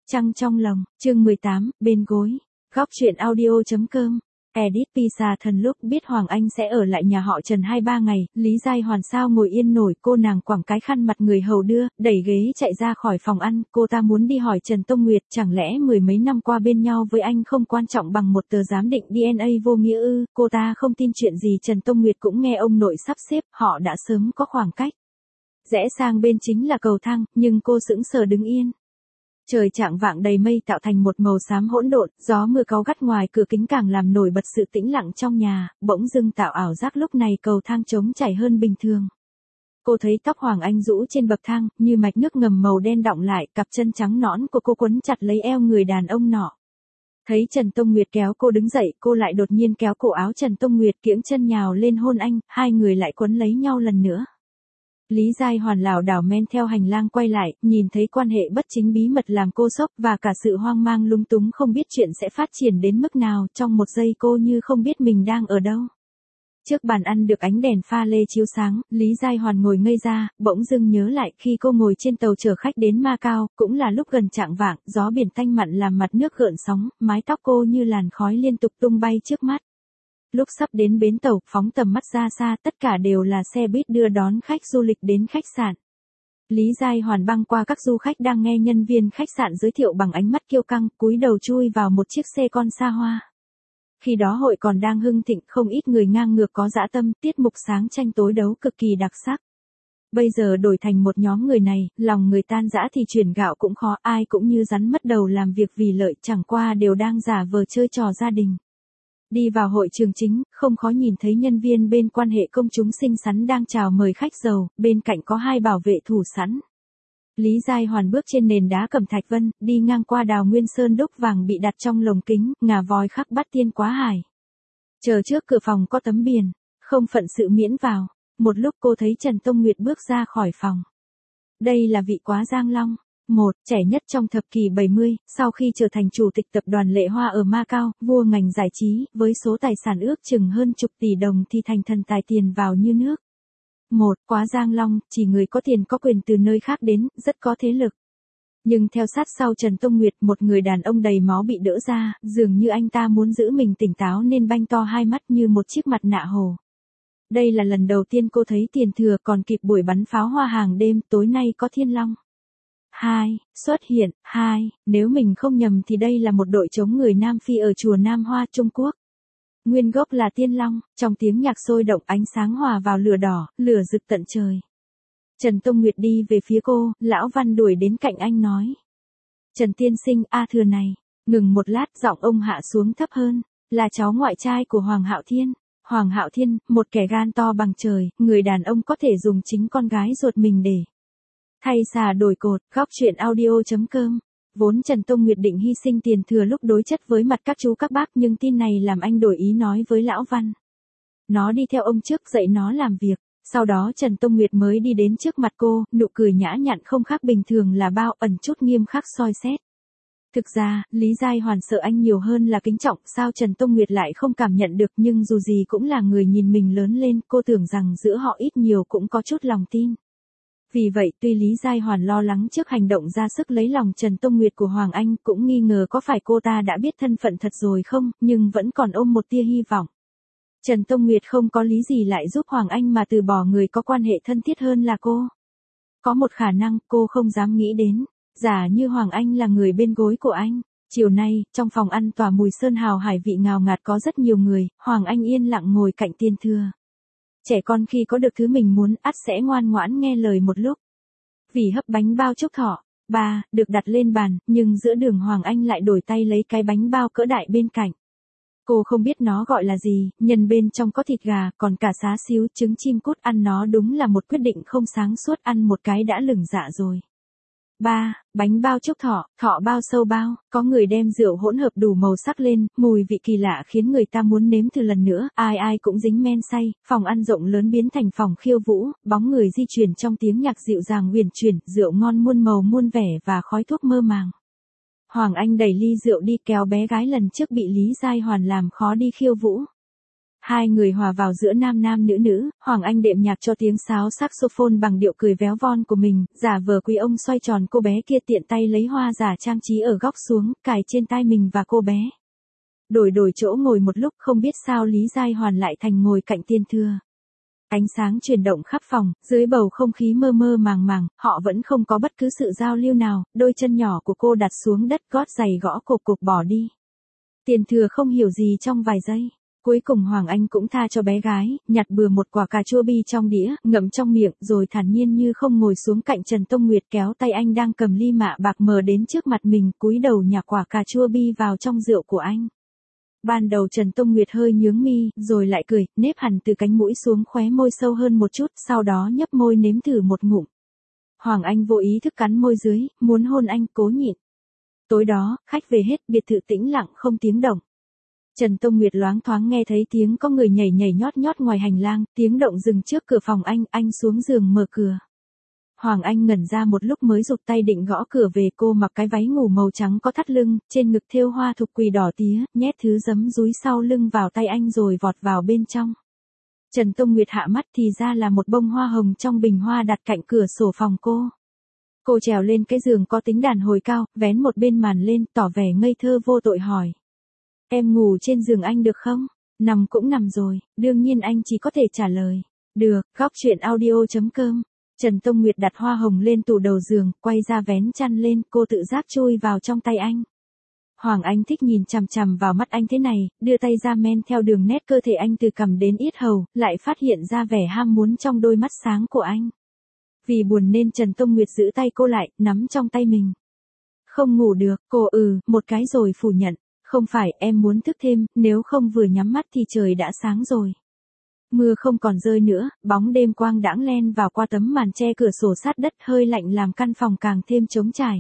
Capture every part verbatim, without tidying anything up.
Trăng trong lòng, chương mười tám, bên gối. Góc truyện audio.com. Edit Pizza thần lúc biết Hoàng Anh sẽ ở lại nhà họ Trần hai ba ngày, Lý Giai Hoàn sao ngồi yên nổi, cô nàng quẳng cái khăn mặt người hầu đưa, đẩy ghế chạy ra khỏi phòng ăn, cô ta muốn đi hỏi Trần Tông Nguyệt, chẳng lẽ mười mấy năm qua bên nhau với anh không quan trọng bằng một tờ giám định đê en a vô nghĩa ư, cô ta không tin chuyện gì Trần Tông Nguyệt cũng nghe ông nội sắp xếp, họ đã sớm có khoảng cách. Rẽ sang bên chính là cầu thang, nhưng cô sững sờ đứng yên. Trời chạng vạng đầy mây tạo thành một màu xám hỗn độn, gió mưa cáu gắt ngoài cửa kính càng làm nổi bật sự tĩnh lặng trong nhà, bỗng dưng tạo ảo giác lúc này cầu thang trống chảy hơn bình thường. Cô thấy tóc Hoàng Anh rũ trên bậc thang, như mạch nước ngầm màu đen đọng lại, cặp chân trắng nõn của cô quấn chặt lấy eo người đàn ông nọ. Thấy Trần Tông Nguyệt kéo cô đứng dậy, cô lại đột nhiên kéo cổ áo Trần Tông Nguyệt kiễng chân nhào lên hôn anh, hai người lại quấn lấy nhau lần nữa. Lý Giai Hoàn lảo đảo men theo hành lang quay lại, nhìn thấy quan hệ bất chính bí mật làm cô sốc và cả sự hoang mang lung túng không biết chuyện sẽ phát triển đến mức nào, trong một giây cô như không biết mình đang ở đâu. Trước bàn ăn được ánh đèn pha lê chiếu sáng, Lý Giai Hoàn ngồi ngây ra, bỗng dưng nhớ lại khi cô ngồi trên tàu chở khách đến Macau, cũng là lúc gần chạng vạng, gió biển tanh mặn làm mặt nước gợn sóng, mái tóc cô như làn khói liên tục tung bay trước mắt. Lúc sắp đến bến tàu, phóng tầm mắt ra xa, tất cả đều là xe buýt đưa đón khách du lịch đến khách sạn. Lý Giai Hoàn băng qua các du khách đang nghe nhân viên khách sạn giới thiệu bằng ánh mắt kiêu căng, cúi đầu chui vào một chiếc xe con xa hoa. Khi đó hội còn đang hưng thịnh, không ít người ngang ngược có dã tâm, tiết mục sáng tranh tối đấu cực kỳ đặc sắc. Bây giờ đổi thành một nhóm người này, lòng người tan rã thì chuyển gạo cũng khó, ai cũng như rắn mất đầu làm việc vì lợi, chẳng qua đều đang giả vờ chơi trò gia đình. Đi vào hội trường chính, không khó nhìn thấy nhân viên bên quan hệ công chúng xinh xắn đang chào mời khách giàu, bên cạnh có hai bảo vệ thủ sẵn. Lý Giai Hoàn bước trên nền đá cẩm thạch vân, đi ngang qua đào nguyên sơn đúc vàng bị đặt trong lồng kính, ngà voi khắc bát tiên quá hải. Chờ trước cửa phòng có tấm biển, không phận sự miễn vào. Một lúc cô thấy Trần Tông Nguyệt bước ra khỏi phòng. Đây là vị Quá Giang Long. Một, trẻ nhất trong thập kỷ bảy mươi, sau khi trở thành chủ tịch tập đoàn Lệ Hoa ở Macau, vua ngành giải trí, với số tài sản ước chừng hơn chục tỷ đồng thì thành thần tài tiền vào như nước. Một, Quá Giang Long, chỉ người có tiền có quyền từ nơi khác đến, rất có thế lực. Nhưng theo sát sau Trần Tông Nguyệt, một người đàn ông đầy máu bị đỡ ra, dường như anh ta muốn giữ mình tỉnh táo nên banh to hai mắt như một chiếc mặt nạ hồ. Đây là lần đầu tiên cô thấy tiền thừa còn kịp buổi bắn pháo hoa hàng đêm, tối nay có Thiên Long. Hai, xuất hiện, hai, nếu mình không nhầm thì đây là một đội chống người Nam Phi ở chùa Nam Hoa, Trung Quốc. Nguyên gốc là Tiên Long, trong tiếng nhạc sôi động ánh sáng hòa vào lửa đỏ, lửa rực tận trời. Trần Tông Nguyệt đi về phía cô, Lão Văn đuổi đến cạnh anh nói. Trần tiên sinh, a thừa này, ngừng một lát giọng ông hạ xuống thấp hơn, là cháu ngoại trai của Hoàng Hạo Thiên. Hoàng Hạo Thiên, một kẻ gan to bằng trời, người đàn ông có thể dùng chính con gái ruột mình để thay xà đổi cột. Góc truyện audio.com. Vốn Trần Tông Nguyệt định hy sinh tiền thừa lúc đối chất với mặt các chú các bác, nhưng tin này làm anh đổi ý nói với Lão Văn. Nó đi theo ông trước dạy nó làm việc. Sau đó Trần Tông Nguyệt mới đi đến trước mặt cô, nụ cười nhã nhặn không khác bình thường là bao, ẩn chút nghiêm khắc soi xét. Thực ra, Lý Giai Hoàn sợ anh nhiều hơn là kính trọng, sao Trần Tông Nguyệt lại không cảm nhận được, nhưng dù gì cũng là người nhìn mình lớn lên, cô tưởng rằng giữa họ ít nhiều cũng có chút lòng tin. Vì vậy, tuy Lý Giai Hoàn lo lắng trước hành động ra sức lấy lòng Trần Tông Nguyệt của Hoàng Anh, cũng nghi ngờ có phải cô ta đã biết thân phận thật rồi không, nhưng vẫn còn ôm một tia hy vọng. Trần Tông Nguyệt không có lý gì lại giúp Hoàng Anh mà từ bỏ người có quan hệ thân thiết hơn là cô. Có một khả năng cô không dám nghĩ đến, giả như Hoàng Anh là người bên gối của anh. Chiều nay, trong phòng ăn tỏa mùi sơn hào hải vị ngào ngạt có rất nhiều người, Hoàng Anh yên lặng ngồi cạnh tiền thừa. Trẻ con khi có được thứ mình muốn, ắt sẽ ngoan ngoãn nghe lời một lúc. Vì hấp bánh bao chúc thọ, ba, được đặt lên bàn, nhưng giữa đường Hoàng Anh lại đổi tay lấy cái bánh bao cỡ đại bên cạnh. Cô không biết nó gọi là gì, nhân bên trong có thịt gà, còn cả xá xíu, trứng chim cút, ăn nó đúng là một quyết định không sáng suốt, ăn một cái đã lửng dạ rồi. ba. Bánh bao chúc thọ, thọ bao sâu bao, có người đem rượu hỗn hợp đủ màu sắc lên, mùi vị kỳ lạ khiến người ta muốn nếm thử lần nữa, ai ai cũng dính men say, phòng ăn rộng lớn biến thành phòng khiêu vũ, bóng người di chuyển trong tiếng nhạc dịu dàng huyền chuyển, rượu ngon muôn màu muôn vẻ và khói thuốc mơ màng. Hoàng Anh đẩy ly rượu đi kéo bé gái lần trước bị Lý Giai Hoàn làm khó đi khiêu vũ. Hai người hòa vào giữa nam nam nữ nữ, Hoàng Anh đệm nhạc cho tiếng sáo saxophone bằng điệu cười véo von của mình, giả vờ quý ông xoay tròn cô bé kia tiện tay lấy hoa giả trang trí ở góc xuống, cài trên tai mình và cô bé. Đổi đổi chỗ ngồi một lúc không biết sao Lý Giai Hoàn lại thành ngồi cạnh Tiên Thừa. Ánh sáng chuyển động khắp phòng, dưới bầu không khí mơ mơ màng màng, họ vẫn không có bất cứ sự giao lưu nào, đôi chân nhỏ của cô đặt xuống đất gót giày gõ cộp cộp bỏ đi. Tiên Thừa không hiểu gì trong vài giây. Cuối cùng Hoàng Anh cũng tha cho bé gái, nhặt bừa một quả cà chua bi trong đĩa, ngậm trong miệng, rồi thản nhiên như không ngồi xuống cạnh Trần Tông Nguyệt kéo tay anh đang cầm ly mạ bạc mờ đến trước mặt mình, cúi đầu nhả quả cà chua bi vào trong rượu của anh. Ban đầu Trần Tông Nguyệt hơi nhướng mi, rồi lại cười, nếp hẳn từ cánh mũi xuống khóe môi sâu hơn một chút, sau đó nhấp môi nếm thử một ngụm. Hoàng Anh vô ý thức cắn môi dưới, muốn hôn anh, cố nhịn. Tối đó, khách về hết, biệt thự tĩnh lặng không tiếng động. Trần Tông Nguyệt loáng thoáng nghe thấy tiếng có người nhảy nhảy nhót nhót ngoài hành lang, tiếng động dừng trước cửa phòng anh, anh xuống giường mở cửa. Hoàng Anh ngẩn ra một lúc mới giục tay định gõ cửa về, cô mặc cái váy ngủ màu trắng có thắt lưng, trên ngực thêu hoa thục quỳ đỏ tía, nhét thứ giấm dúi sau lưng vào tay anh rồi vọt vào bên trong. Trần Tông Nguyệt hạ mắt thì ra là một bông hoa hồng trong bình hoa đặt cạnh cửa sổ phòng cô. Cô trèo lên cái giường có tính đàn hồi cao, vén một bên màn lên, tỏ vẻ ngây thơ vô tội hỏi. Em ngủ trên giường anh được không? Nằm cũng nằm rồi, đương nhiên anh chỉ có thể trả lời. Được, góc chuyện audio chấm com. Trần Tông Nguyệt đặt hoa hồng lên tủ đầu giường, quay ra vén chăn lên, cô tự giác chui vào trong tay anh. Hoàng Anh thích nhìn chằm chằm vào mắt anh thế này, đưa tay ra men theo đường nét cơ thể anh từ cằm đến yết hầu, lại phát hiện ra vẻ ham muốn trong đôi mắt sáng của anh. Vì buồn nên Trần Tông Nguyệt giữ tay cô lại, nắm trong tay mình. Không ngủ được, cô ừ, một cái rồi phủ nhận. Không phải, em muốn thức thêm, nếu không vừa nhắm mắt thì trời đã sáng rồi. Mưa không còn rơi nữa, bóng đêm quang đãng len vào qua tấm màn che cửa sổ sát đất, hơi lạnh làm căn phòng càng thêm trống trải.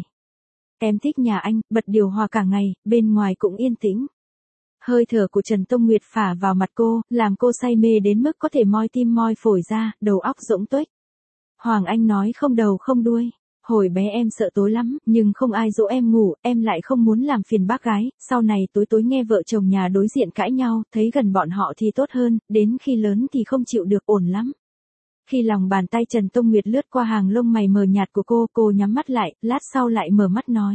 Em thích nhà anh, bật điều hòa cả ngày, bên ngoài cũng yên tĩnh. Hơi thở của Trần Tông Nguyệt phả vào mặt cô, làm cô say mê đến mức có thể moi tim moi phổi ra, đầu óc rỗng tuếch. Hoàng Anh nói không đầu không đuôi. Hồi bé em sợ tối lắm, nhưng không ai dỗ em ngủ, em lại không muốn làm phiền bác gái, sau này tối tối nghe vợ chồng nhà đối diện cãi nhau, thấy gần bọn họ thì tốt hơn, đến khi lớn thì không chịu được, ổn lắm. Khi lòng bàn tay Trần Tông Nguyệt lướt qua hàng lông mày mờ nhạt của cô, cô nhắm mắt lại, lát sau lại mở mắt nói.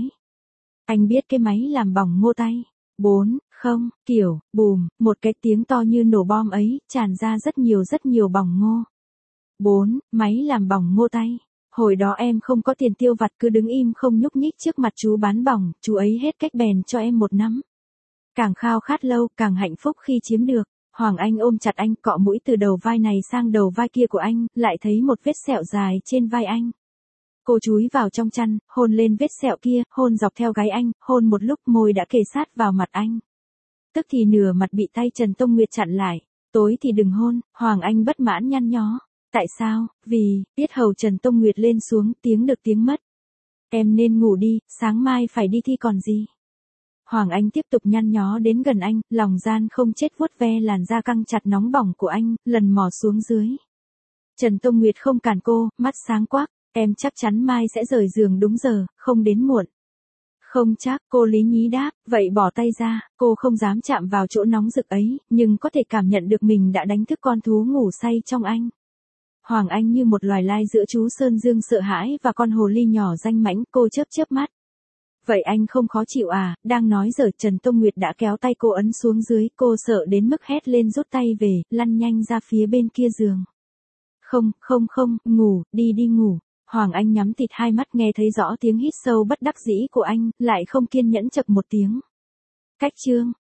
Anh biết cái máy làm bỏng ngô tay. Bốn, không, kiểu, bùm, một cái tiếng to như nổ bom ấy, tràn ra rất nhiều rất nhiều bỏng ngô. Bốn, máy làm bỏng ngô tay. Hồi đó em không có tiền tiêu vặt, cứ đứng im không nhúc nhích trước mặt chú bán bỏng, chú ấy hết cách bèn cho em một nắm. Càng khao khát lâu, càng hạnh phúc khi chiếm được. Hoàng Anh ôm chặt anh, cọ mũi từ đầu vai này sang đầu vai kia của anh, lại thấy một vết sẹo dài trên vai anh. Cô chúi vào trong chăn, hôn lên vết sẹo kia, hôn dọc theo gáy anh, hôn một lúc môi đã kề sát vào mặt anh. Tức thì nửa mặt bị tay Trần Tông Nguyệt chặn lại. Tối thì đừng hôn, Hoàng Anh bất mãn nhăn nhó. Tại sao? Vì, tiết hầu Trần Tông Nguyệt lên xuống, tiếng được tiếng mất. Em nên ngủ đi, sáng mai phải đi thi còn gì. Hoàng Anh tiếp tục nhăn nhó đến gần anh, lòng gian không chết vuốt ve làn da căng chặt nóng bỏng của anh, lần mò xuống dưới. Trần Tông Nguyệt không cản cô, mắt sáng quắc, em chắc chắn mai sẽ rời giường đúng giờ, không đến muộn. Không chắc, cô lý nhí đáp, vậy bỏ tay ra, cô không dám chạm vào chỗ nóng rực ấy, nhưng có thể cảm nhận được mình đã đánh thức con thú ngủ say trong anh. Hoàng Anh như một loài lai giữa chú Sơn Dương sợ hãi và con hồ ly nhỏ danh mãnh, cô chớp chớp mắt. Vậy anh không khó chịu à? Đang nói giờ Trần Tông Nguyệt đã kéo tay cô ấn xuống dưới, cô sợ đến mức hét lên rút tay về, lăn nhanh ra phía bên kia giường. Không, không không, ngủ, đi đi ngủ. Hoàng Anh nhắm tịt hai mắt, nghe thấy rõ tiếng hít sâu bất đắc dĩ của anh, lại không kiên nhẫn chậc một tiếng. Cách chương.